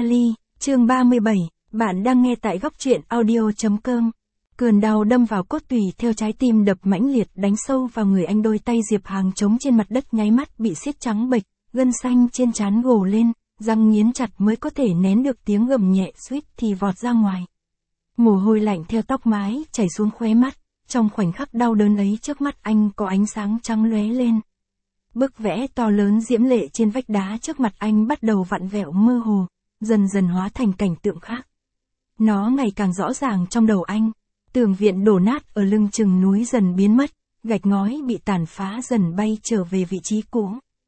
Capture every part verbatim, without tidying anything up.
Ali, chương ba mươi bảy, bạn đang nghe tại góc truyện audio.com. Cơn đau đâm vào cốt tủy theo trái tim đập mãnh liệt đánh sâu vào người anh, đôi tay Diệp Hàng trống trên mặt đất nháy mắt bị siết trắng bệch, gân xanh trên trán gồ lên, răng nghiến chặt mới có thể nén được tiếng gầm nhẹ suýt thì vọt ra ngoài. Mồ hôi lạnh theo tóc mái chảy xuống khóe mắt, trong khoảnh khắc đau đớn ấy trước mắt anh có ánh sáng trắng lóe lên. Bức vẽ to lớn diễm lệ trên vách đá trước mặt anh bắt đầu vặn vẹo mơ hồ, dần dần hóa thành cảnh tượng khác. Nó ngày càng rõ ràng trong đầu anh, tường viện đổ nát ở lưng chừng núi dần biến mất, gạch ngói bị tàn phá dần bay trở về vị trí cũ.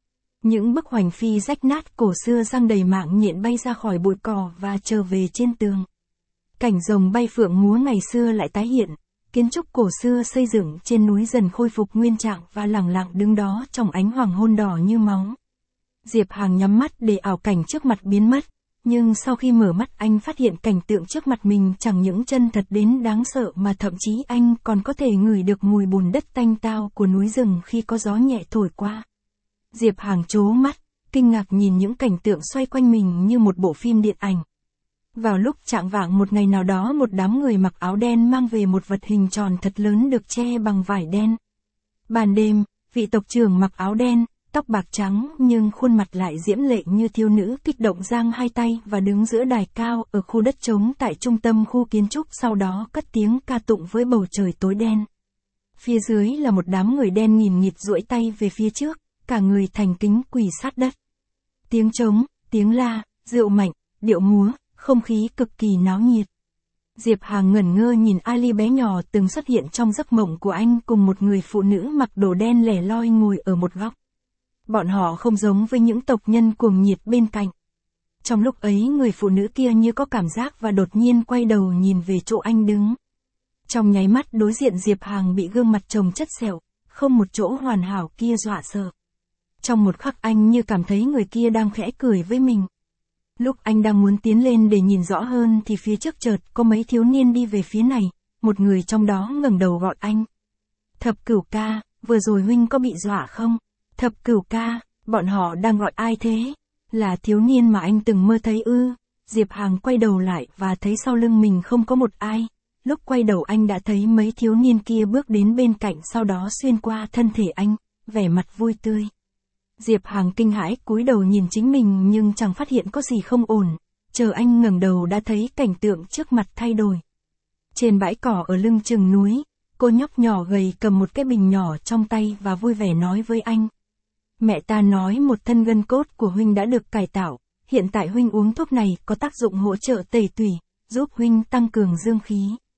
Những bức hoành phi rách nát cổ xưa răng đầy mạng nhện bay ra khỏi bụi cỏ và trở về trên tường. Cảnh rồng bay phượng múa ngày xưa lại tái hiện, kiến trúc cổ xưa xây dựng trên núi dần khôi phục nguyên trạng và lặng lặng đứng đó trong ánh hoàng hôn đỏ như máu. Diệp Hàng nhắm mắt để ảo cảnh trước mặt biến mất, nhưng sau khi mở mắt anh phát hiện cảnh tượng trước mặt mình chẳng những chân thật đến đáng sợ mà thậm chí anh còn có thể ngửi được mùi bùn đất tanh tao của núi rừng khi có gió nhẹ thổi qua. Diệp Hàng trố mắt, kinh ngạc nhìn những cảnh tượng xoay quanh mình như một bộ phim điện ảnh. Vào lúc chạng vạng một ngày nào đó, một đám người mặc áo đen mang về một vật hình tròn thật lớn được che bằng vải đen. Ban đêm, vị tộc trưởng mặc áo đen, tóc bạc trắng nhưng khuôn mặt lại diễm lệ như thiếu nữ kích động giang hai tay và đứng giữa đài cao ở khu đất trống tại trung tâm khu kiến trúc, sau đó cất tiếng ca tụng với bầu trời tối đen. Phía dưới là một đám người đen nghìn nghịt duỗi tay về phía trước, cả người thành kính quỳ sát đất. Tiếng trống, tiếng la, rượu mạnh, điệu múa, không khí cực kỳ náo nhiệt. Diệp Hàng ngẩn ngơ nhìn Ali bé nhỏ từng xuất hiện trong giấc mộng của anh cùng một người phụ nữ mặc đồ đen lẻ loi ngồi ở một góc. Bọn họ không giống với những tộc nhân cuồng nhiệt bên cạnh. Trong lúc ấy người phụ nữ kia như có cảm giác và đột nhiên quay đầu nhìn về chỗ anh đứng. Trong nháy mắt đối diện Diệp Hàng bị gương mặt chồng chất sẹo, không một chỗ hoàn hảo kia dọa sợ. Trong một khắc anh như cảm thấy người kia đang khẽ cười với mình. Lúc anh đang muốn tiến lên để nhìn rõ hơn thì phía trước chợt có mấy thiếu niên đi về phía này, một người trong đó ngẩng đầu gọi anh. Thập Cửu ca, vừa rồi huynh có bị dọa không? Thập Cửu ca, bọn họ đang gọi ai thế? Là thiếu niên mà anh từng mơ thấy ư? Diệp Hàng quay đầu lại và thấy sau lưng mình không có một ai. Lúc quay đầu anh đã thấy mấy thiếu niên kia bước đến bên cạnh, sau đó xuyên qua thân thể anh, vẻ mặt vui tươi. Diệp Hàng kinh hãi cúi đầu nhìn chính mình nhưng chẳng phát hiện có gì không ổn. Chờ anh ngẩng đầu đã thấy cảnh tượng trước mặt thay đổi. Trên bãi cỏ ở lưng chừng núi, cô nhóc nhỏ gầy cầm một cái bình nhỏ trong tay và vui vẻ nói với anh. Mẹ ta nói một thân gân cốt của huynh đã được cải tạo, hiện tại huynh uống thuốc này có tác dụng hỗ trợ tẩy tủy, giúp huynh tăng cường dương khí.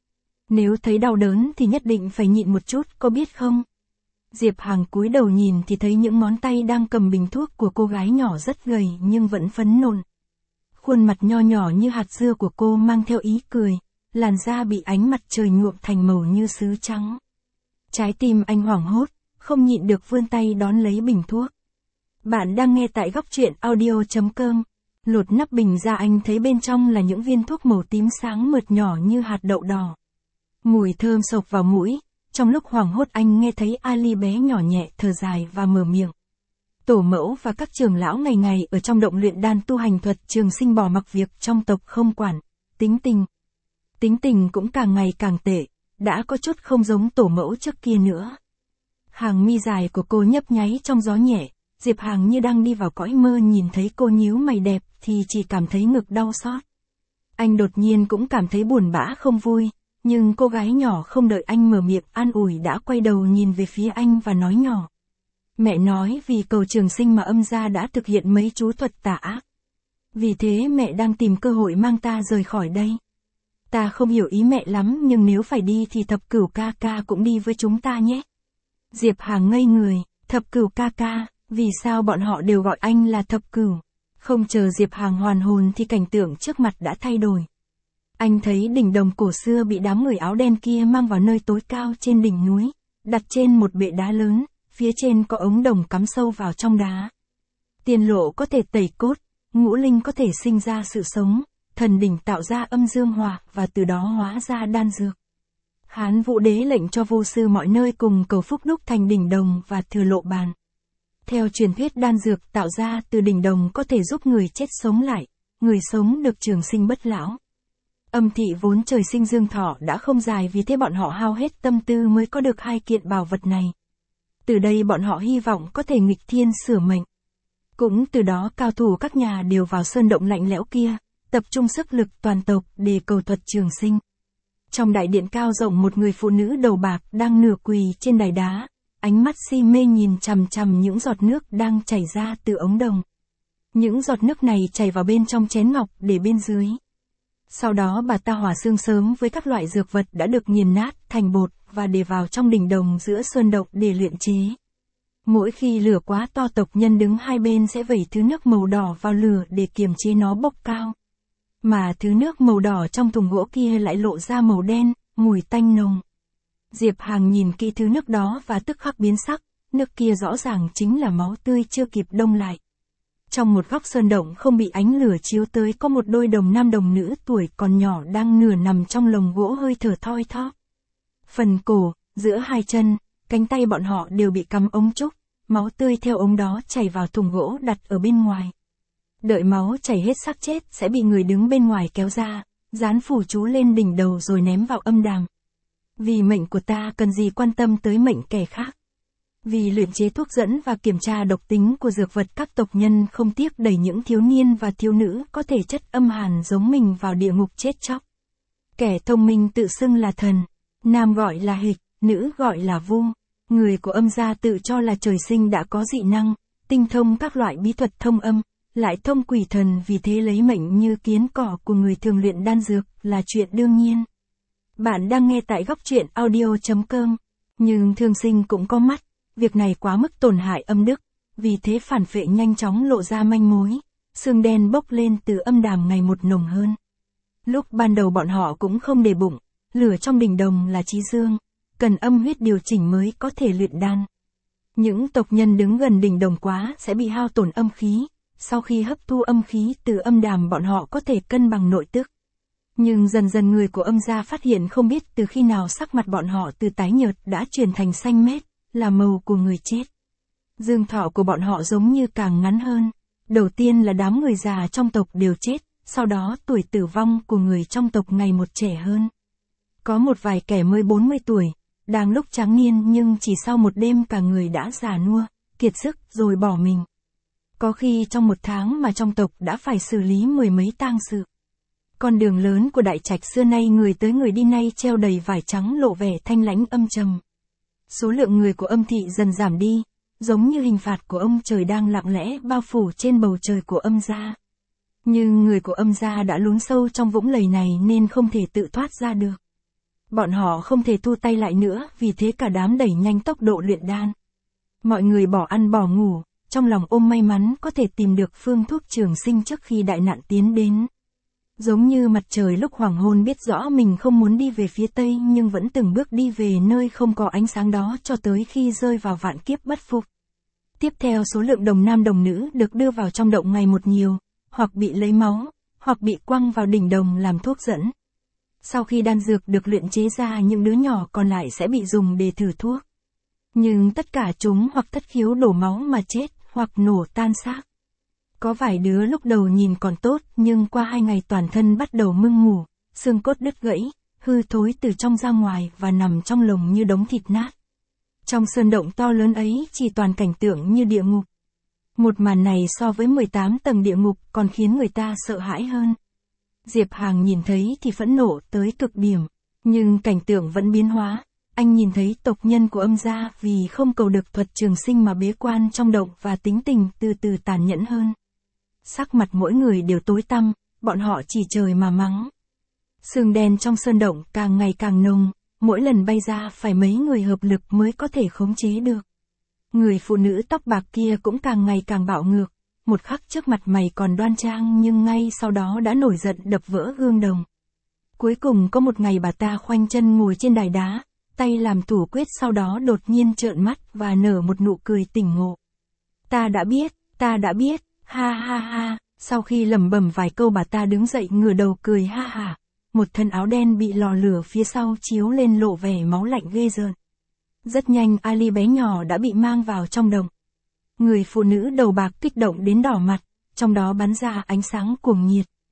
Nếu thấy đau đớn thì nhất định phải nhịn một chút, có biết không? Diệp Hàng cúi đầu nhìn thì thấy những ngón tay đang cầm bình thuốc của cô gái nhỏ rất gầy nhưng vẫn phấn nộn. Khuôn mặt nho nhỏ như hạt dưa của cô mang theo ý cười, làn da bị ánh mặt trời nhuộm thành màu như sứ trắng. Trái tim anh hoảng hốt, không nhịn được vươn tay đón lấy bình thuốc. Bạn đang nghe tại góc truyện audio.com. Lột nắp bình ra anh thấy bên trong là những viên thuốc màu tím sáng mượt nhỏ như hạt đậu đỏ. Mùi thơm sộc vào mũi. Trong lúc hoảng hốt anh nghe thấy Ali bé nhỏ nhẹ thở dài và mở miệng. Tổ mẫu và các trưởng lão ngày ngày ở trong động luyện đan tu hành thuật trường sinh bỏ mặc việc trong tộc không quản, tính tình. Tính tình cũng càng ngày càng tệ, đã có chút không giống tổ mẫu trước kia nữa. Hàng mi dài của cô nhấp nháy trong gió nhẹ, Diệp Hàng như đang đi vào cõi mơ, nhìn thấy cô nhíu mày đẹp thì chỉ cảm thấy ngực đau xót. Anh đột nhiên cũng cảm thấy buồn bã không vui. Nhưng cô gái nhỏ không đợi anh mở miệng an ủi đã quay đầu nhìn về phía anh và nói nhỏ. Mẹ nói vì cầu trường sinh mà âm gia đã thực hiện mấy chú thuật tà ác. Vì thế mẹ đang tìm cơ hội mang ta rời khỏi đây. Ta không hiểu ý mẹ lắm nhưng nếu phải đi thì Thập Cửu ca ca cũng đi với chúng ta nhé. Diệp Hàng ngây người, Thập Cửu ca ca, vì sao bọn họ đều gọi anh là Thập Cửu? Không chờ Diệp Hàng hoàn hồn thì cảnh tượng trước mặt đã thay đổi. Anh thấy đỉnh đồng cổ xưa bị đám người áo đen kia mang vào nơi tối cao trên đỉnh núi, đặt trên một bệ đá lớn, phía trên có ống đồng cắm sâu vào trong đá. Tiên lộ có thể tẩy cốt, ngũ linh có thể sinh ra sự sống, thần đỉnh tạo ra âm dương hòa và từ đó hóa ra đan dược. Hán Vũ Đế lệnh cho vô sư mọi nơi cùng cầu phúc đúc thành đỉnh đồng và thừa lộ bàn. Theo truyền thuyết đan dược tạo ra từ đỉnh đồng có thể giúp người chết sống lại, người sống được trường sinh bất lão. Âm thị vốn trời sinh dương thọ đã không dài, vì thế bọn họ hao hết tâm tư mới có được hai kiện bảo vật này. Từ đây bọn họ hy vọng có thể nghịch thiên sửa mệnh. Cũng từ đó cao thủ các nhà đều vào sơn động lạnh lẽo kia, tập trung sức lực toàn tộc để cầu thuật trường sinh. Trong đại điện cao rộng, một người phụ nữ đầu bạc đang nửa quỳ trên đài đá, ánh mắt si mê nhìn chằm chằm những giọt nước đang chảy ra từ ống đồng. Những giọt nước này chảy vào bên trong chén ngọc để bên dưới. Sau đó bà ta hòa xương sớm với các loại dược vật đã được nghiền nát thành bột và để vào trong đỉnh đồng giữa sơn động để luyện chế. Mỗi khi lửa quá to, tộc nhân đứng hai bên sẽ vẩy thứ nước màu đỏ vào lửa để kiềm chế nó bốc cao. Mà thứ nước màu đỏ trong thùng gỗ kia lại lộ ra màu đen, mùi tanh nồng. Diệp Hàng nhìn kỹ thứ nước đó và tức khắc biến sắc, nước kia rõ ràng chính là máu tươi chưa kịp đông lại. Trong một góc sơn động không bị ánh lửa chiếu tới, có một đôi đồng nam đồng nữ tuổi còn nhỏ đang nửa nằm trong lồng gỗ hơi thở thoi thóp. Phần cổ, giữa hai chân, cánh tay bọn họ đều bị cắm ống trúc, máu tươi theo ống đó chảy vào thùng gỗ đặt ở bên ngoài. Đợi máu chảy hết xác chết sẽ bị người đứng bên ngoài kéo ra, dán phù chú lên đỉnh đầu rồi ném vào âm đàm. Vì mệnh của ta cần gì quan tâm tới mệnh kẻ khác. Vì luyện chế thuốc dẫn và kiểm tra độc tính của dược vật, các tộc nhân không tiếc đẩy những thiếu niên và thiếu nữ có thể chất âm hàn giống mình vào địa ngục chết chóc. Kẻ thông minh tự xưng là thần, nam gọi là hịch, nữ gọi là vu. Người của âm gia tự cho là trời sinh đã có dị năng, tinh thông các loại bí thuật thông âm, lại thông quỷ thần, vì thế lấy mệnh như kiến cỏ của người thường luyện đan dược là chuyện đương nhiên. Bạn đang nghe tại góc truyện audio chấm com. Nhưng thương sinh cũng có mắt, việc này quá mức tổn hại âm đức, vì thế phản phệ nhanh chóng lộ ra manh mối, sương đen bốc lên từ âm đàm ngày một nồng hơn. Lúc ban đầu bọn họ cũng không để bụng, lửa trong đỉnh đồng là chí dương, cần âm huyết điều chỉnh mới có thể luyện đan. Những tộc nhân đứng gần đỉnh đồng quá sẽ bị hao tổn âm khí, sau khi hấp thu âm khí từ âm đàm bọn họ có thể cân bằng nội tức. Nhưng dần dần người của âm gia phát hiện không biết từ khi nào sắc mặt bọn họ từ tái nhợt đã chuyển thành xanh mét, là màu của người chết. Dương thọ của bọn họ giống như càng ngắn hơn. Đầu tiên là đám người già trong tộc đều chết, sau đó tuổi tử vong của người trong tộc ngày một trẻ hơn. Có một vài kẻ mới bốn mươi tuổi, đang lúc tráng niên nhưng chỉ sau một đêm cả người đã già nua, kiệt sức rồi bỏ mình. Có khi trong một tháng mà trong tộc đã phải xử lý mười mấy tang sự. Con đường lớn của Đại Trạch xưa nay người tới người đi nay treo đầy vải trắng lộ vẻ thanh lãnh âm trầm. Số lượng người của âm thị dần giảm đi, giống như hình phạt của ông trời đang lặng lẽ bao phủ trên bầu trời của âm gia. Nhưng người của âm gia đã lún sâu trong vũng lầy này nên không thể tự thoát ra được. Bọn họ không thể thu tay lại nữa, vì thế cả đám đẩy nhanh tốc độ luyện đan. Mọi người bỏ ăn bỏ ngủ, trong lòng ôm may mắn có thể tìm được phương thuốc trường sinh trước khi đại nạn tiến đến. Giống như mặt trời lúc hoàng hôn biết rõ mình không muốn đi về phía tây nhưng vẫn từng bước đi về nơi không có ánh sáng đó cho tới khi rơi vào vạn kiếp bất phục. Tiếp theo số lượng đồng nam đồng nữ được đưa vào trong động ngày một nhiều, hoặc bị lấy máu, hoặc bị quăng vào đỉnh đồng làm thuốc dẫn. Sau khi đan dược được luyện chế ra, những đứa nhỏ còn lại sẽ bị dùng để thử thuốc. Nhưng tất cả chúng hoặc thất khiếu đổ máu mà chết, hoặc nổ tan xác. Có vài đứa lúc đầu nhìn còn tốt, nhưng qua hai ngày toàn thân bắt đầu mưng mủ, xương cốt đứt gãy, hư thối từ trong ra ngoài và nằm trong lồng như đống thịt nát. Trong sơn động to lớn ấy chỉ toàn cảnh tượng như địa ngục. Một màn này so với mười tám tầng địa ngục còn khiến người ta sợ hãi hơn. Diệp Hàng nhìn thấy thì phẫn nộ tới cực điểm, nhưng cảnh tượng vẫn biến hóa. Anh nhìn thấy tộc nhân của âm gia vì không cầu được thuật trường sinh mà bế quan trong động và tính tình từ từ tàn nhẫn hơn. Sắc mặt mỗi người đều tối tăm, bọn họ chỉ trời mà mắng. Sương đen trong sơn động càng ngày càng nồng, mỗi lần bay ra phải mấy người hợp lực mới có thể khống chế được. Người phụ nữ tóc bạc kia cũng càng ngày càng bạo ngược, một khắc trước mặt mày còn đoan trang nhưng ngay sau đó đã nổi giận đập vỡ gương đồng. Cuối cùng có một ngày bà ta khoanh chân ngồi trên đài đá, tay làm thủ quyết, sau đó đột nhiên trợn mắt và nở một nụ cười tỉnh ngộ. Ta đã biết, ta đã biết, ha ha ha. Sau khi lẩm bẩm vài câu bà ta đứng dậy ngửa đầu cười ha hả. Một thân áo đen bị lò lửa phía sau chiếu lên lộ vẻ máu lạnh ghê rợn. Rất nhanh Ali bé nhỏ đã bị mang vào trong đồng. Người phụ nữ đầu bạc kích động đến đỏ mặt, trong đó bắn ra ánh sáng cuồng nhiệt.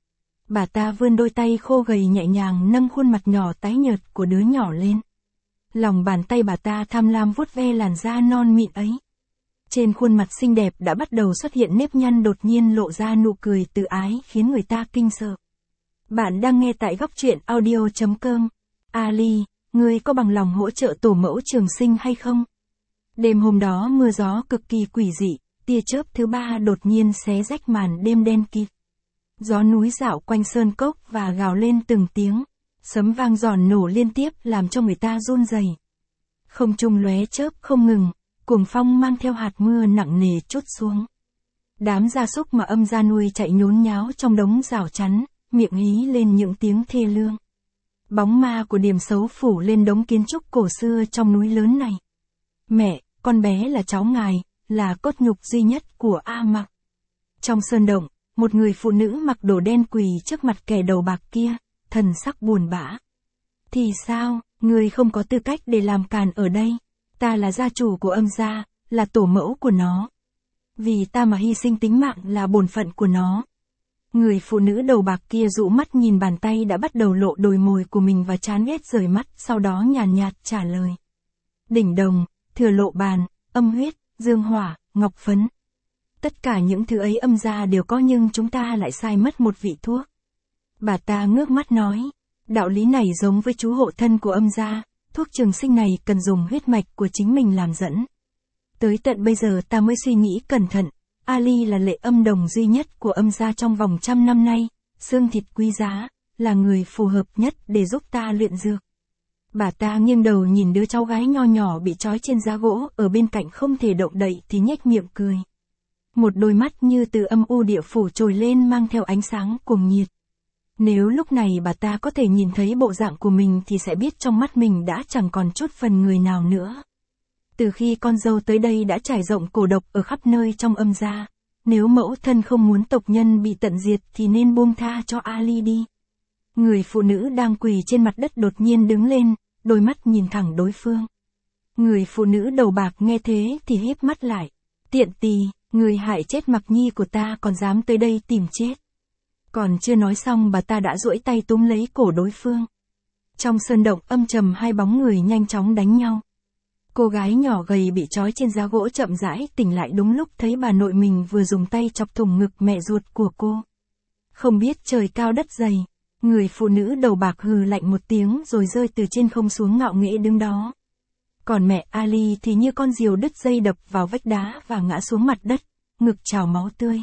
Bà ta vươn đôi tay khô gầy nhẹ nhàng nâng khuôn mặt nhỏ tái nhợt của đứa nhỏ lên. Lòng bàn tay bà ta tham lam vuốt ve làn da non mịn ấy. Trên khuôn mặt xinh đẹp đã bắt đầu xuất hiện nếp nhăn, đột nhiên lộ ra nụ cười từ ái khiến người ta kinh sợ. Bạn đang nghe tại góc truyện audio chấm com. Ali, ngươi có bằng lòng hỗ trợ tổ mẫu Trường Sinh hay không? Đêm hôm đó mưa gió cực kỳ quỷ dị, tia chớp thứ ba đột nhiên xé rách màn đêm đen kịt. Gió núi dạo quanh sơn cốc và gào lên từng tiếng, sấm vang giòn nổ liên tiếp làm cho người ta run rẩy. Không trung lóe chớp không ngừng, cuồng phong mang theo hạt mưa nặng nề trút xuống. Đám gia súc mà Âm gia nuôi chạy nhốn nháo trong đống rào chắn, miệng hí lên những tiếng thê lương. Bóng ma của Điềm Xấu phủ lên đống kiến trúc cổ xưa trong núi lớn này. Mẹ, con bé là cháu ngài, là cốt nhục duy nhất của A Mặc. Trong sơn động, một người phụ nữ mặc đồ đen quỳ trước mặt kẻ đầu bạc kia, thần sắc buồn bã. Thì sao, ngươi không có tư cách để làm càn ở đây. Ta là gia chủ của Âm gia, là tổ mẫu của nó. Vì ta mà hy sinh tính mạng là bổn phận của nó. Người phụ nữ đầu bạc kia dụ mắt nhìn bàn tay đã bắt đầu lộ đồi mồi của mình và chán ghét rời mắt, sau đó nhàn nhạt, nhạt trả lời. Đỉnh đồng, thừa lộ bàn, âm huyết, dương hỏa, ngọc phấn. Tất cả những thứ ấy Âm gia đều có, nhưng chúng ta lại sai mất một vị thuốc. Bà ta ngước mắt nói, đạo lý này giống với chú hộ thân của Âm gia, thuốc trường sinh này cần dùng huyết mạch của chính mình làm dẫn. Tới tận bây giờ ta mới suy nghĩ cẩn thận, Ali là lệ âm đồng duy nhất của Âm gia trong vòng trăm năm nay, xương thịt quý giá, là người phù hợp nhất để giúp ta luyện dược. Bà ta nghiêng đầu nhìn đứa cháu gái nho nhỏ bị trói trên giá gỗ ở bên cạnh không thể động đậy thì nhếch miệng cười. Một đôi mắt như từ âm u địa phủ trồi lên mang theo ánh sáng cuồng nhiệt. Nếu lúc này bà ta có thể nhìn thấy bộ dạng của mình thì sẽ biết trong mắt mình đã chẳng còn chút phần người nào nữa. Từ khi con dâu tới đây đã trải rộng cổ độc ở khắp nơi trong Âm gia. Nếu mẫu thân không muốn tộc nhân bị tận diệt thì nên buông tha cho Ali đi. Người phụ nữ đang quỳ trên mặt đất đột nhiên đứng lên, đôi mắt nhìn thẳng đối phương. Người phụ nữ đầu bạc nghe thế thì híp mắt lại. Tiện tỳ, người hại chết Mặc Nhi của ta còn dám tới đây tìm chết. Còn chưa nói xong bà ta đã duỗi tay túm lấy cổ đối phương. Trong sơn động âm trầm hai bóng người nhanh chóng đánh nhau. Cô gái nhỏ gầy bị trói trên giá gỗ chậm rãi tỉnh lại đúng lúc thấy bà nội mình vừa dùng tay chọc thủng ngực mẹ ruột của cô. Không biết trời cao đất dày, người phụ nữ đầu bạc hừ lạnh một tiếng rồi rơi từ trên không xuống ngạo nghễ đứng đó. Còn mẹ Ali thì như con diều đứt dây đập vào vách đá và ngã xuống mặt đất, ngực trào máu tươi.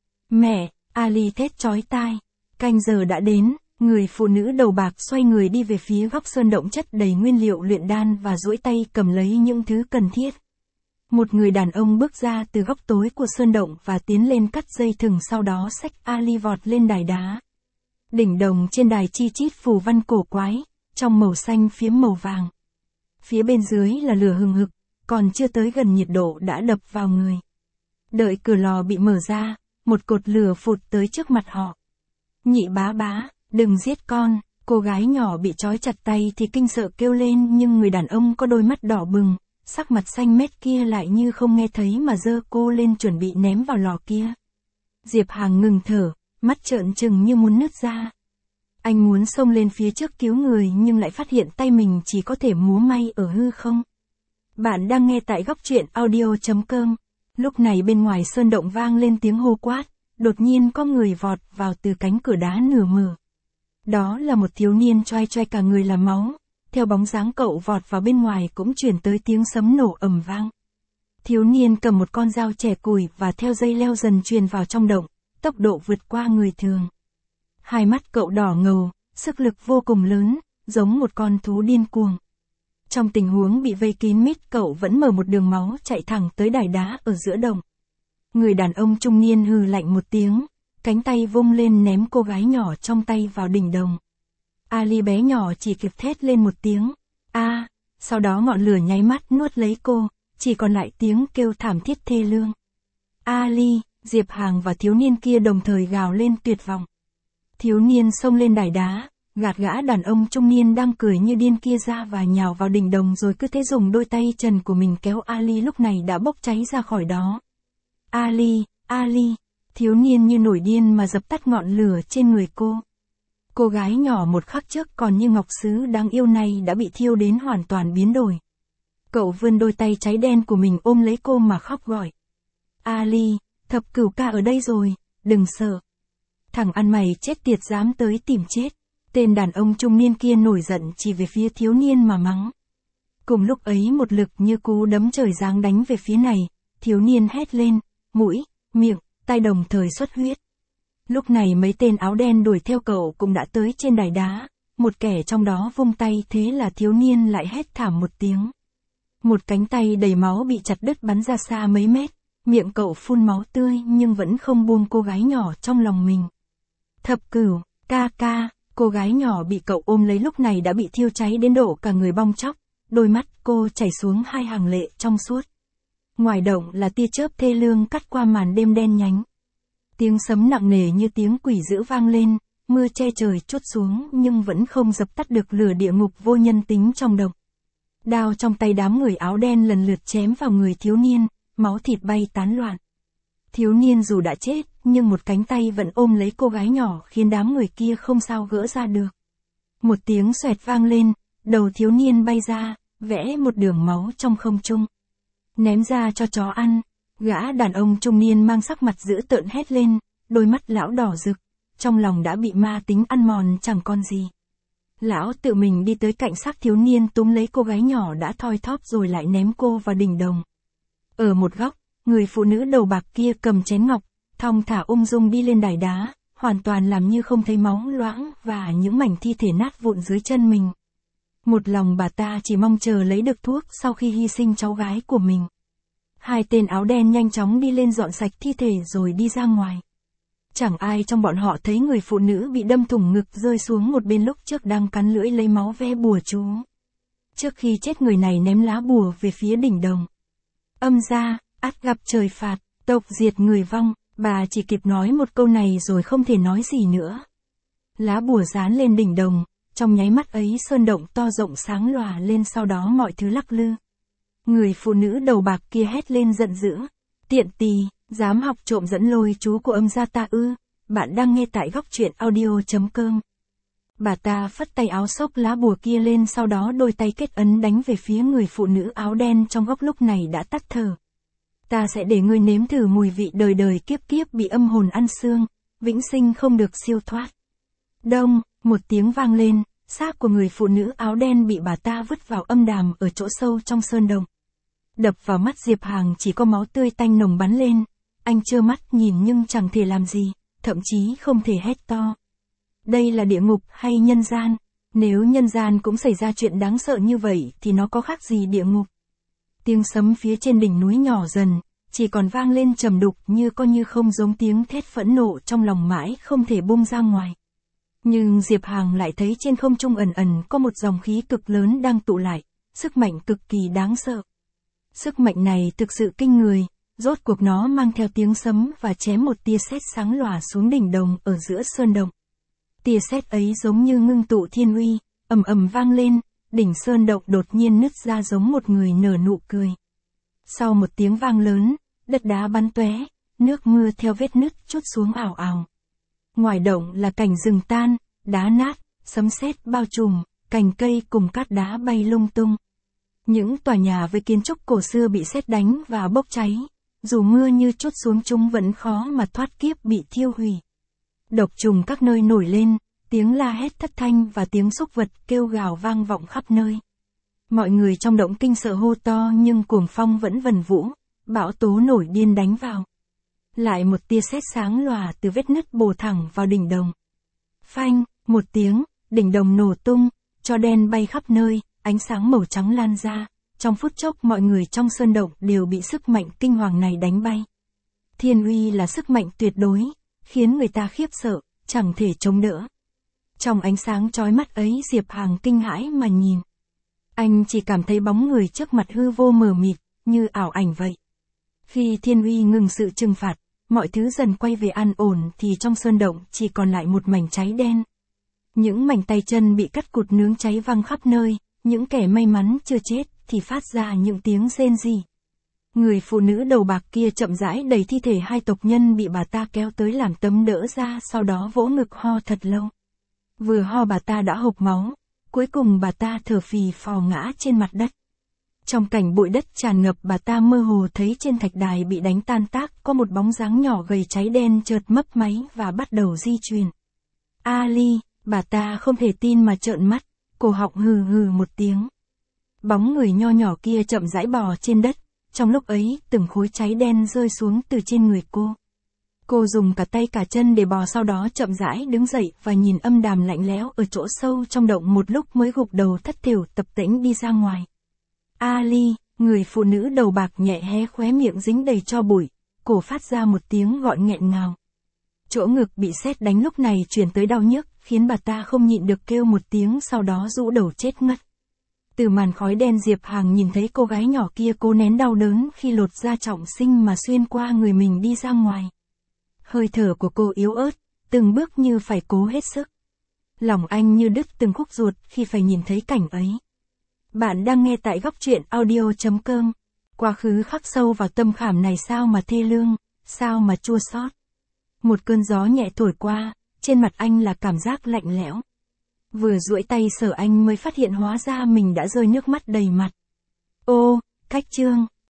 Mẹ, Ali thét chói tai. Canh giờ đã đến, người phụ nữ đầu bạc xoay người đi về phía góc sơn động chất đầy nguyên liệu luyện đan và duỗi tay cầm lấy những thứ cần thiết. Một người đàn ông bước ra từ góc tối của sơn động và tiến lên cắt dây thừng, sau đó xách Ali vọt lên đài đá. Đỉnh đồng trên đài chi chít phù văn cổ quái, trong màu xanh phiếm màu vàng. Phía bên dưới là lửa hừng hực, còn chưa tới gần nhiệt độ đã đập vào người. Đợi cửa lò bị mở ra, một cột lửa phụt tới trước mặt họ. Nhị bá bá, đừng giết con. Cô gái nhỏ bị trói chặt tay thì kinh sợ kêu lên, nhưng người đàn ông có đôi mắt đỏ bừng, sắc mặt xanh mét kia lại như không nghe thấy mà giơ cô lên chuẩn bị ném vào lò kia. Diệp Hàng ngừng thở, mắt trợn trừng như muốn nứt ra. Anh muốn xông lên phía trước cứu người nhưng lại phát hiện tay mình chỉ có thể múa may ở hư không. Bạn đang nghe tại góc truyện audio chấm com. Lúc này bên ngoài sơn động vang lên tiếng hô quát, đột nhiên có người vọt vào từ cánh cửa đá nửa mở. Đó là một thiếu niên choai choai cả người là máu, theo bóng dáng cậu vọt vào bên ngoài cũng chuyển tới tiếng sấm nổ ầm vang. Thiếu niên cầm một con dao chẻ củi và theo dây leo dần truyền vào trong động, tốc độ vượt qua người thường. Hai mắt cậu đỏ ngầu, sức lực vô cùng lớn, giống một con thú điên cuồng. Trong tình huống bị vây kín mít, cậu vẫn mở một đường máu chạy thẳng tới đài đá ở giữa động. Người đàn ông trung niên hừ lạnh một tiếng, cánh tay vung lên ném cô gái nhỏ trong tay vào đỉnh đồng. Ali bé nhỏ chỉ kịp thét lên một tiếng, a, à, sau đó ngọn lửa nháy mắt nuốt lấy cô, chỉ còn lại tiếng kêu thảm thiết thê lương. Ali, Diệp Hàng và thiếu niên kia đồng thời gào lên tuyệt vọng. Thiếu niên xông lên đài đá, gạt gã đàn ông trung niên đang cười như điên kia ra và nhào vào đỉnh đồng, rồi cứ thế dùng đôi tay trần của mình kéo Ali lúc này đã bốc cháy ra khỏi đó. Ali, Ali, thiếu niên như nổi điên mà dập tắt ngọn lửa trên người cô, Cô gái nhỏ một khắc trước còn như ngọc sứ đáng yêu này đã bị thiêu đến hoàn toàn biến đổi. Cậu vươn đôi tay cháy đen của mình ôm lấy cô mà khóc gọi. Ali, thập cửu ca ở đây rồi, đừng sợ. Thằng ăn mày chết tiệt dám tới tìm chết. Tên đàn ông trung niên kia nổi giận chỉ về phía thiếu niên mà mắng. Cùng lúc ấy một lực như cú đấm trời giáng đánh về phía này, thiếu niên hét lên, mũi, miệng, tai đồng thời xuất huyết. Lúc này mấy tên áo đen đuổi theo cậu cũng đã tới trên đài đá, một kẻ trong đó vung tay thế là thiếu niên lại hét thảm một tiếng. Một cánh tay đầy máu bị chặt đứt bắn ra xa mấy mét, miệng cậu phun máu tươi nhưng vẫn không buông cô gái nhỏ trong lòng mình. Thập cửu, ca ca, cô gái nhỏ bị cậu ôm lấy lúc này đã bị thiêu cháy đến độ cả người bong tróc, đôi mắt cô chảy xuống hai hàng lệ trong suốt. Ngoài động là tia chớp thê lương cắt qua màn đêm đen nhánh. Tiếng sấm nặng nề như tiếng quỷ dữ vang lên, mưa che trời trút xuống nhưng vẫn không dập tắt được lửa địa ngục vô nhân tính trong động. Đao trong tay đám người áo đen lần lượt chém vào người thiếu niên, máu thịt bay tán loạn. Thiếu niên dù đã chết, nhưng một cánh tay vẫn ôm lấy cô gái nhỏ khiến đám người kia không sao gỡ ra được. Một tiếng xoẹt vang lên, đầu thiếu niên bay ra, vẽ một đường máu trong không trung. Ném ra cho chó ăn, gã đàn ông trung niên mang sắc mặt dữ tợn hét lên, đôi mắt lão đỏ rực, trong lòng đã bị ma tính ăn mòn chẳng còn gì. Lão tự mình đi tới cạnh xác thiếu niên túm lấy cô gái nhỏ đã thoi thóp rồi lại ném cô vào đỉnh đồng. Ở một góc, người phụ nữ đầu bạc kia cầm chén ngọc, thong thả ung dung đi lên đài đá, hoàn toàn làm như không thấy máu loãng và những mảnh thi thể nát vụn dưới chân mình. Một lòng bà ta chỉ mong chờ lấy được thuốc sau khi hy sinh cháu gái của mình. Hai tên áo đen nhanh chóng đi lên dọn sạch thi thể rồi đi ra ngoài. Chẳng ai trong bọn họ thấy người phụ nữ bị đâm thủng ngực rơi xuống một bên lúc trước đang cắn lưỡi lấy máu ve bùa chú. Trước khi chết người này ném lá bùa về phía đỉnh đồng. Âm ra, ắt gặp trời phạt, tộc diệt người vong, bà chỉ kịp nói một câu này rồi không thể nói gì nữa. Lá bùa dán lên đỉnh đồng, trong nháy mắt ấy sơn động to rộng sáng lòa lên sau đó mọi thứ lắc lư. Người phụ nữ đầu bạc kia hét lên giận dữ, tiện tì, dám học trộm dẫn lôi chú của âm gia ta ư, bạn đang nghe tại góc truyện audio chấm com. Bà ta phất tay áo xốc lá bùa kia lên sau đó đôi tay kết ấn đánh về phía người phụ nữ áo đen trong góc lúc này đã tắt thở. Ta sẽ để ngươi nếm thử mùi vị đời đời kiếp kiếp bị âm hồn ăn xương, vĩnh sinh không được siêu thoát. Đông, một tiếng vang lên, xác của người phụ nữ áo đen bị bà ta vứt vào âm đàm ở chỗ sâu trong sơn động. Đập vào mắt Diệp Hàng chỉ có máu tươi tanh nồng bắn lên, anh trơ mắt nhìn nhưng chẳng thể làm gì, thậm chí không thể hét to. Đây là địa ngục hay nhân gian? Nếu nhân gian cũng xảy ra chuyện đáng sợ như vậy thì nó có khác gì địa ngục? Tiếng sấm phía trên đỉnh núi nhỏ dần, chỉ còn vang lên trầm đục như có như không giống tiếng thét phẫn nộ trong lòng mãi không thể bung ra ngoài. Nhưng Diệp Hàng lại thấy trên không trung ẩn ẩn có một dòng khí cực lớn đang tụ lại, sức mạnh cực kỳ đáng sợ. Sức mạnh này thực sự kinh người, rốt cuộc nó mang theo tiếng sấm và chém một tia sét sáng lòa xuống đỉnh đồng ở giữa sơn động. Tia sét ấy giống như ngưng tụ thiên uy, ầm ầm vang lên, đỉnh sơn động đột nhiên nứt ra giống một người nở nụ cười. Sau một tiếng vang lớn, đất đá bắn tóe, nước mưa theo vết nứt trút xuống ảo ảo. Ngoài động là cảnh rừng tan, đá nát, sấm sét bao trùm, cành cây cùng cát đá bay lung tung. Những tòa nhà với kiến trúc cổ xưa bị sét đánh và bốc cháy, dù mưa như trút xuống chúng vẫn khó mà thoát kiếp bị thiêu hủy. Độc trùng các nơi nổi lên, tiếng la hét thất thanh và tiếng súc vật kêu gào vang vọng khắp nơi. Mọi người trong động kinh sợ hô to nhưng cuồng phong vẫn vần vũ, bão tố nổi điên đánh vào. Lại một tia sét sáng lòa từ vết nứt bổ thẳng vào đỉnh đồng. Phanh, một tiếng, đỉnh đồng nổ tung, tro đen bay khắp nơi, ánh sáng màu trắng lan ra, trong phút chốc mọi người trong sơn động đều bị sức mạnh kinh hoàng này đánh bay. Thiên uy là sức mạnh tuyệt đối, khiến người ta khiếp sợ, chẳng thể chống đỡ. Trong ánh sáng chói mắt ấy Diệp Hàng kinh hãi mà nhìn. Anh chỉ cảm thấy bóng người trước mặt hư vô mờ mịt, như ảo ảnh vậy. Khi thiên uy ngừng sự trừng phạt, mọi thứ dần quay về an ổn thì trong sơn động chỉ còn lại một mảnh cháy đen. Những mảnh tay chân bị cắt cụt nướng cháy văng khắp nơi, những kẻ may mắn chưa chết thì phát ra những tiếng rên rỉ. Người phụ nữ đầu bạc kia chậm rãi đẩy thi thể hai tộc nhân bị bà ta kéo tới làm tấm đỡ ra sau đó vỗ ngực ho thật lâu. Vừa ho bà ta đã hộc máu, cuối cùng bà ta thở phì phò ngã trên mặt đất. Trong cảnh bụi đất tràn ngập, bà ta mơ hồ thấy trên thạch đài bị đánh tan tác có một bóng dáng nhỏ gầy cháy đen chợt mấp máy và bắt đầu di chuyển. Ali, bà ta không thể tin mà trợn mắt, cổ họng hừ hừ một tiếng. Bóng người nho nhỏ kia chậm rãi bò trên đất, trong lúc ấy từng khối cháy đen rơi xuống từ trên người cô. Cô dùng cả tay cả chân để bò, sau đó chậm rãi đứng dậy và nhìn âm đàm lạnh lẽo ở chỗ sâu trong động một lúc mới gục đầu thất thểu tập tễnh đi ra ngoài. Ali, người phụ nữ đầu bạc nhẹ hé khóe miệng dính đầy tro bụi, cổ phát ra một tiếng gọi nghẹn ngào. Chỗ ngực bị sét đánh lúc này truyền tới đau nhức, khiến bà ta không nhịn được kêu một tiếng, sau đó rũ đầu chết ngất. Từ màn khói đen Diệp Hằng nhìn thấy cô gái nhỏ kia cố nén đau đớn khi lột da trọng sinh mà xuyên qua người mình đi ra ngoài. Hơi thở của cô yếu ớt, từng bước như phải cố hết sức. Lòng anh như đứt từng khúc ruột khi phải nhìn thấy cảnh ấy. Bạn đang nghe tại góc truyện audio chấm com. Quá khứ khắc sâu vào tâm khảm này, sao mà thê lương, sao mà chua xót. Một cơn gió nhẹ thổi qua, trên mặt anh là cảm giác lạnh lẽo. Vừa duỗi tay sờ anh mới phát hiện hóa ra mình đã rơi nước mắt đầy mặt. Ô, Cách Trương,